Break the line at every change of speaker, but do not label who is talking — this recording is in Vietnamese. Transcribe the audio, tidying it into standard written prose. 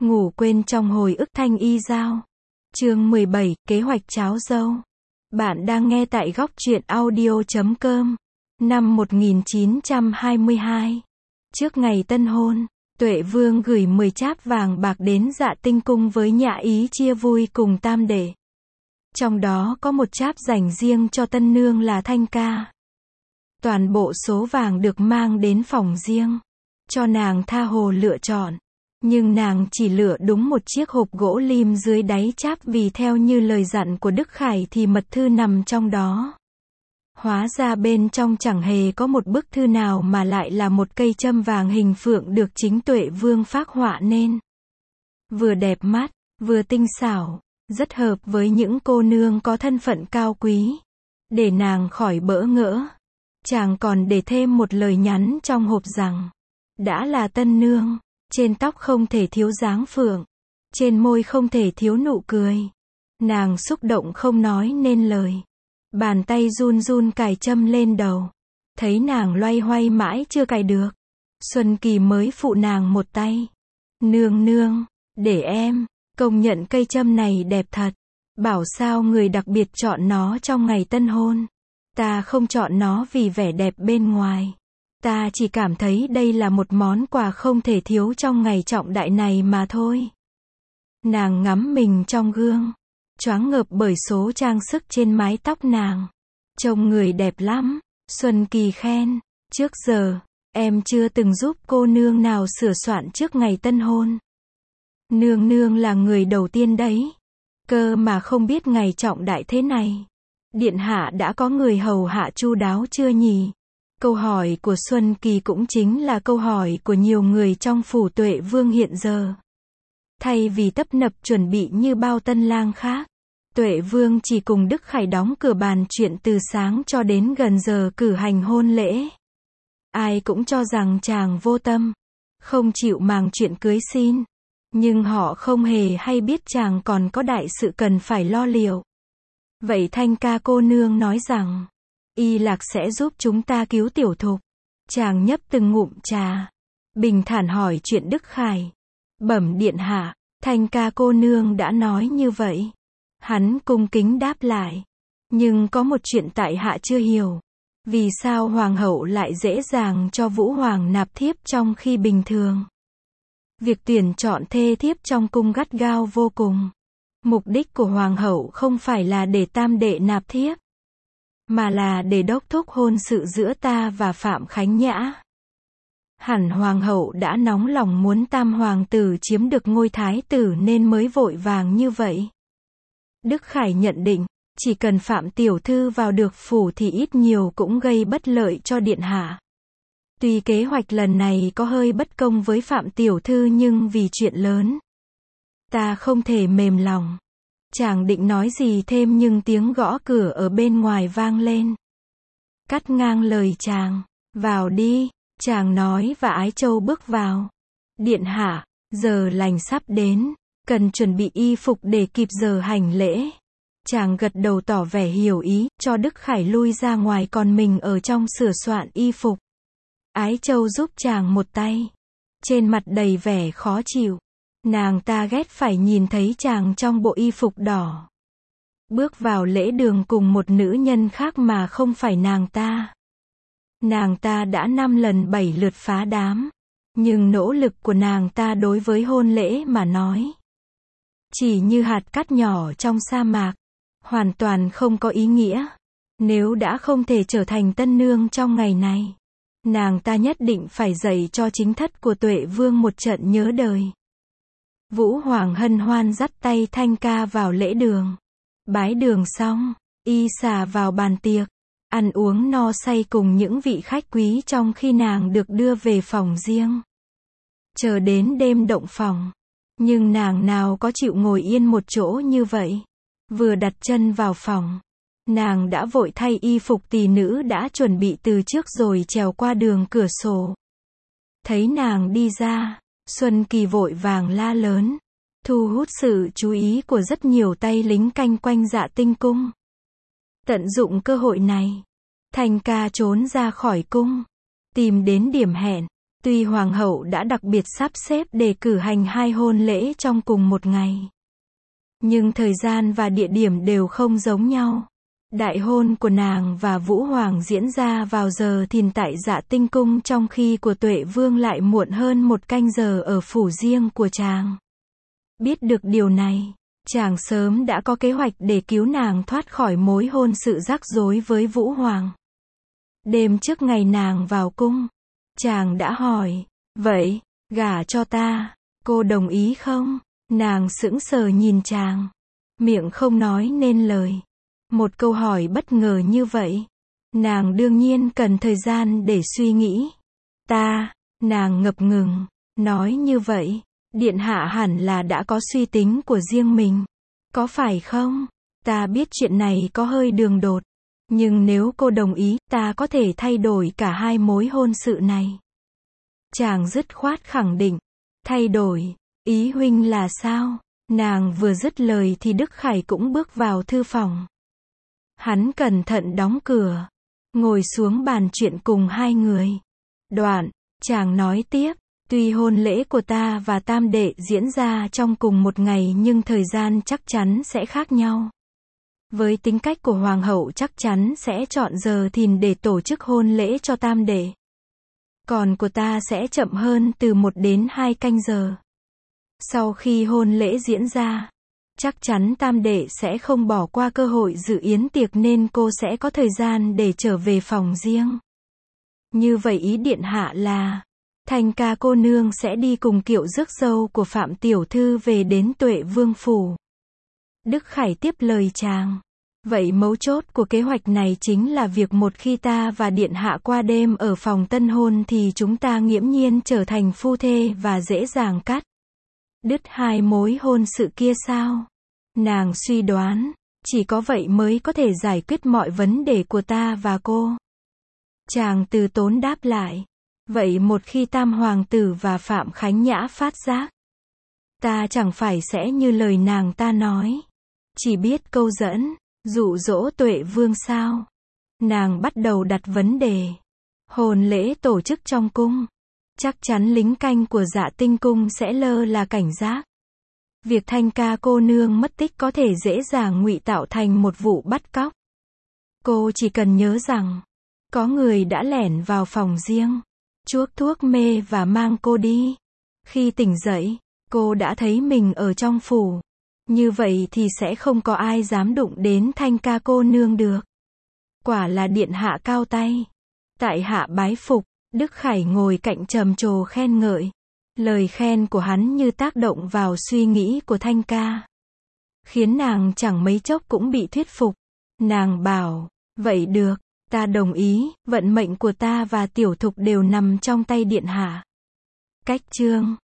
Ngủ quên trong hồi ức Thanh Y Giao. Chương 17, kế hoạch tráo dâu. Bạn đang nghe tại góc truyện audio.com. Năm 1922. Trước ngày tân hôn, Tuệ Vương gửi 10 cháp vàng bạc đến Dạ Tinh cung với nhã ý chia vui cùng tam đệ. Trong đó có một cháp dành riêng cho tân nương là Thanh Ca. Toàn bộ số vàng được mang đến phòng riêng, cho nàng tha hồ lựa chọn. Nhưng nàng chỉ lựa đúng một chiếc hộp gỗ lim dưới đáy cháp vì theo như lời dặn của Đức Khải thì mật thư nằm trong đó. Hóa ra bên trong chẳng hề có một bức thư nào mà lại là một cây châm vàng hình phượng được chính Tuệ Vương phác họa nên. Vừa đẹp mắt, vừa tinh xảo, rất hợp với những cô nương có thân phận cao quý. Để nàng khỏi bỡ ngỡ, chàng còn để thêm một lời nhắn trong hộp rằng, đã là tân nương, trên tóc không thể thiếu dáng phượng, trên môi không thể thiếu nụ cười. Nàng xúc động không nói nên lời. Bàn tay run run cài châm lên đầu. Thấy nàng loay hoay mãi chưa cài được, Xuân Kỳ mới phụ nàng một tay. Nương nương, để em, công nhận cây châm này đẹp thật. Bảo sao người đặc biệt chọn nó trong ngày tân hôn. Ta không chọn nó vì vẻ đẹp bên ngoài. Ta chỉ cảm thấy đây là một món quà không thể thiếu trong ngày trọng đại này mà thôi. Nàng ngắm mình trong gương, choáng ngợp bởi số trang sức trên mái tóc nàng. Trông người đẹp lắm. Xuân Kỳ khen, trước giờ, em chưa từng giúp cô nương nào sửa soạn trước ngày tân hôn. Nương nương là người đầu tiên đấy. Cơ mà không biết ngày trọng đại thế này, điện hạ đã có người hầu hạ chu đáo chưa nhỉ? Câu hỏi của Xuân Kỳ cũng chính là câu hỏi của nhiều người trong phủ Tuệ Vương hiện giờ. Thay vì tấp nập chuẩn bị như bao tân lang khác, Tuệ Vương chỉ cùng Đức Khải đóng cửa bàn chuyện từ sáng cho đến gần giờ cử hành hôn lễ. Ai cũng cho rằng chàng vô tâm, không chịu màng chuyện cưới xin. Nhưng họ không hề hay biết chàng còn có đại sự cần phải lo liệu. Vậy Thanh Ca cô nương nói rằng, Y Lạc sẽ giúp chúng ta cứu Tiểu Thục. Chàng nhấp từng ngụm trà, bình thản hỏi chuyện Đức Khải. Bẩm điện hạ, Thanh Ca cô nương đã nói như vậy. Hắn cung kính đáp lại. Nhưng có một chuyện tại hạ chưa hiểu. Vì sao hoàng hậu lại dễ dàng cho Vũ Hoàng nạp thiếp trong khi bình thường? Việc tuyển chọn thê thiếp trong cung gắt gao vô cùng. Mục đích của hoàng hậu không phải là để tam đệ nạp thiếp, mà là để đốc thúc hôn sự giữa ta và Phạm Khánh Nhã. Hẳn hoàng hậu đã nóng lòng muốn tam hoàng tử chiếm được ngôi thái tử nên mới vội vàng như vậy. Đức Khải nhận định, chỉ cần Phạm tiểu thư vào được phủ thì ít nhiều cũng gây bất lợi cho điện hạ. Tuy kế hoạch lần này có hơi bất công với Phạm tiểu thư nhưng vì chuyện lớn, ta không thể mềm lòng. Chàng định nói gì thêm nhưng tiếng gõ cửa ở bên ngoài vang lên. Cắt ngang lời chàng, vào đi, chàng nói và Ái Châu bước vào. Điện hạ, giờ lành sắp đến, cần chuẩn bị y phục để kịp giờ hành lễ. Chàng gật đầu tỏ vẻ hiểu ý, cho Đức Khải lui ra ngoài còn mình ở trong sửa soạn y phục. Ái Châu giúp chàng một tay, trên mặt đầy vẻ khó chịu. Nàng ta ghét phải nhìn thấy chàng trong bộ y phục đỏ, bước vào lễ đường cùng một nữ nhân khác mà không phải nàng ta. Nàng ta đã 5 lần 7 lượt phá đám, nhưng nỗ lực của nàng ta đối với hôn lễ mà nói, chỉ như hạt cát nhỏ trong sa mạc, hoàn toàn không có ý nghĩa. Nếu đã không thể trở thành tân nương trong ngày này, nàng ta nhất định phải dạy cho chính thất của Tuệ Vương một trận nhớ đời. Vũ Hoàng hân hoan dắt tay Thanh Ca vào lễ đường. Bái đường xong, y xà vào bàn tiệc, ăn uống no say cùng những vị khách quý trong khi nàng được đưa về phòng riêng. Chờ đến đêm động phòng, nhưng nàng nào có chịu ngồi yên một chỗ như vậy. Vừa đặt chân vào phòng, nàng đã vội thay y phục tỳ nữ đã chuẩn bị từ trước rồi trèo qua đường cửa sổ. Thấy nàng đi ra, Xuân Kỳ vội vàng la lớn, thu hút sự chú ý của rất nhiều tay lính canh quanh Dạ Tinh cung. Tận dụng cơ hội này, Thanh Ca trốn ra khỏi cung, tìm đến điểm hẹn, Tuy hoàng hậu đã đặc biệt sắp xếp để cử hành 2 hôn lễ trong cùng một ngày, nhưng thời gian và địa điểm đều không giống nhau. Đại hôn của nàng và Vũ Hoàng diễn ra vào giờ thìn tại Dạ Tinh Cung, trong khi của Tuệ Vương lại muộn hơn 1 canh giờ ở phủ riêng của chàng. Biết được điều này, chàng sớm đã có kế hoạch để cứu nàng thoát khỏi mối hôn sự rắc rối với Vũ Hoàng. Đêm trước ngày nàng vào cung, chàng đã hỏi, vậy, gả cho ta, cô đồng ý không? Nàng sững sờ nhìn chàng, miệng không nói nên lời. Một câu hỏi bất ngờ như vậy, nàng đương nhiên cần thời gian để suy nghĩ. Nàng ngập ngừng, nói như vậy, điện hạ hẳn là đã có suy tính của riêng mình, có phải không? Ta biết chuyện này có hơi đường đột, nhưng nếu cô đồng ý, ta có thể thay đổi cả 2 mối hôn sự này. Chàng dứt khoát khẳng định, thay đổi, ý huynh là sao? Nàng vừa dứt lời thì Đức Khải cũng bước vào thư phòng. Hắn cẩn thận đóng cửa, ngồi xuống bàn chuyện cùng 2 người. Đoạn, chàng nói tiếp, tuy hôn lễ của ta và tam đệ diễn ra trong cùng một ngày nhưng thời gian chắc chắn sẽ khác nhau. Với tính cách của hoàng hậu chắc chắn sẽ chọn giờ thìn để tổ chức hôn lễ cho tam đệ. Còn của ta sẽ chậm hơn từ 1 đến 2 canh giờ. Sau khi hôn lễ diễn ra, chắc chắn tam đệ sẽ không bỏ qua cơ hội dự yến tiệc nên cô sẽ có thời gian để trở về phòng riêng. Như vậy ý điện hạ là, Thanh Ca cô nương sẽ đi cùng kiệu rước dâu của Phạm tiểu thư về đến Tuệ Vương phủ. Đức Khải tiếp lời chàng. Vậy mấu chốt của kế hoạch này chính là việc một khi ta và điện hạ qua đêm ở phòng tân hôn thì chúng ta nghiễm nhiên trở thành phu thê và dễ dàng cắt đứt 2 mối hôn sự kia sao? Nàng suy đoán, chỉ có vậy mới có thể giải quyết mọi vấn đề của ta và cô. Chàng từ tốn đáp lại. Vậy một khi Tam Hoàng tử và Phạm Khánh Nhã phát giác, ta chẳng phải sẽ như lời nàng ta nói, chỉ biết câu dẫn, dụ dỗ Tuệ Vương sao? Nàng bắt đầu đặt vấn đề. Hôn lễ tổ chức trong cung, chắc chắn lính canh của Dạ Tinh Cung sẽ lơ là cảnh giác. Việc Thanh Ca cô nương mất tích có thể dễ dàng ngụy tạo thành một vụ bắt cóc. Cô chỉ cần nhớ rằng, có người đã lẻn vào phòng riêng, chuốc thuốc mê và mang cô đi. Khi tỉnh dậy, cô đã thấy mình ở trong phủ. Như vậy thì sẽ không có ai dám đụng đến Thanh Ca cô nương được. Quả là điện hạ cao tay. Tại hạ bái phục. Đức Khải ngồi cạnh trầm trồ khen ngợi. Lời khen của hắn như tác động vào suy nghĩ của Thanh Ca, khiến nàng chẳng mấy chốc cũng bị thuyết phục. Nàng bảo, vậy được, ta đồng ý, vận mệnh của ta và tiểu thục đều nằm trong tay điện hạ. Cách chương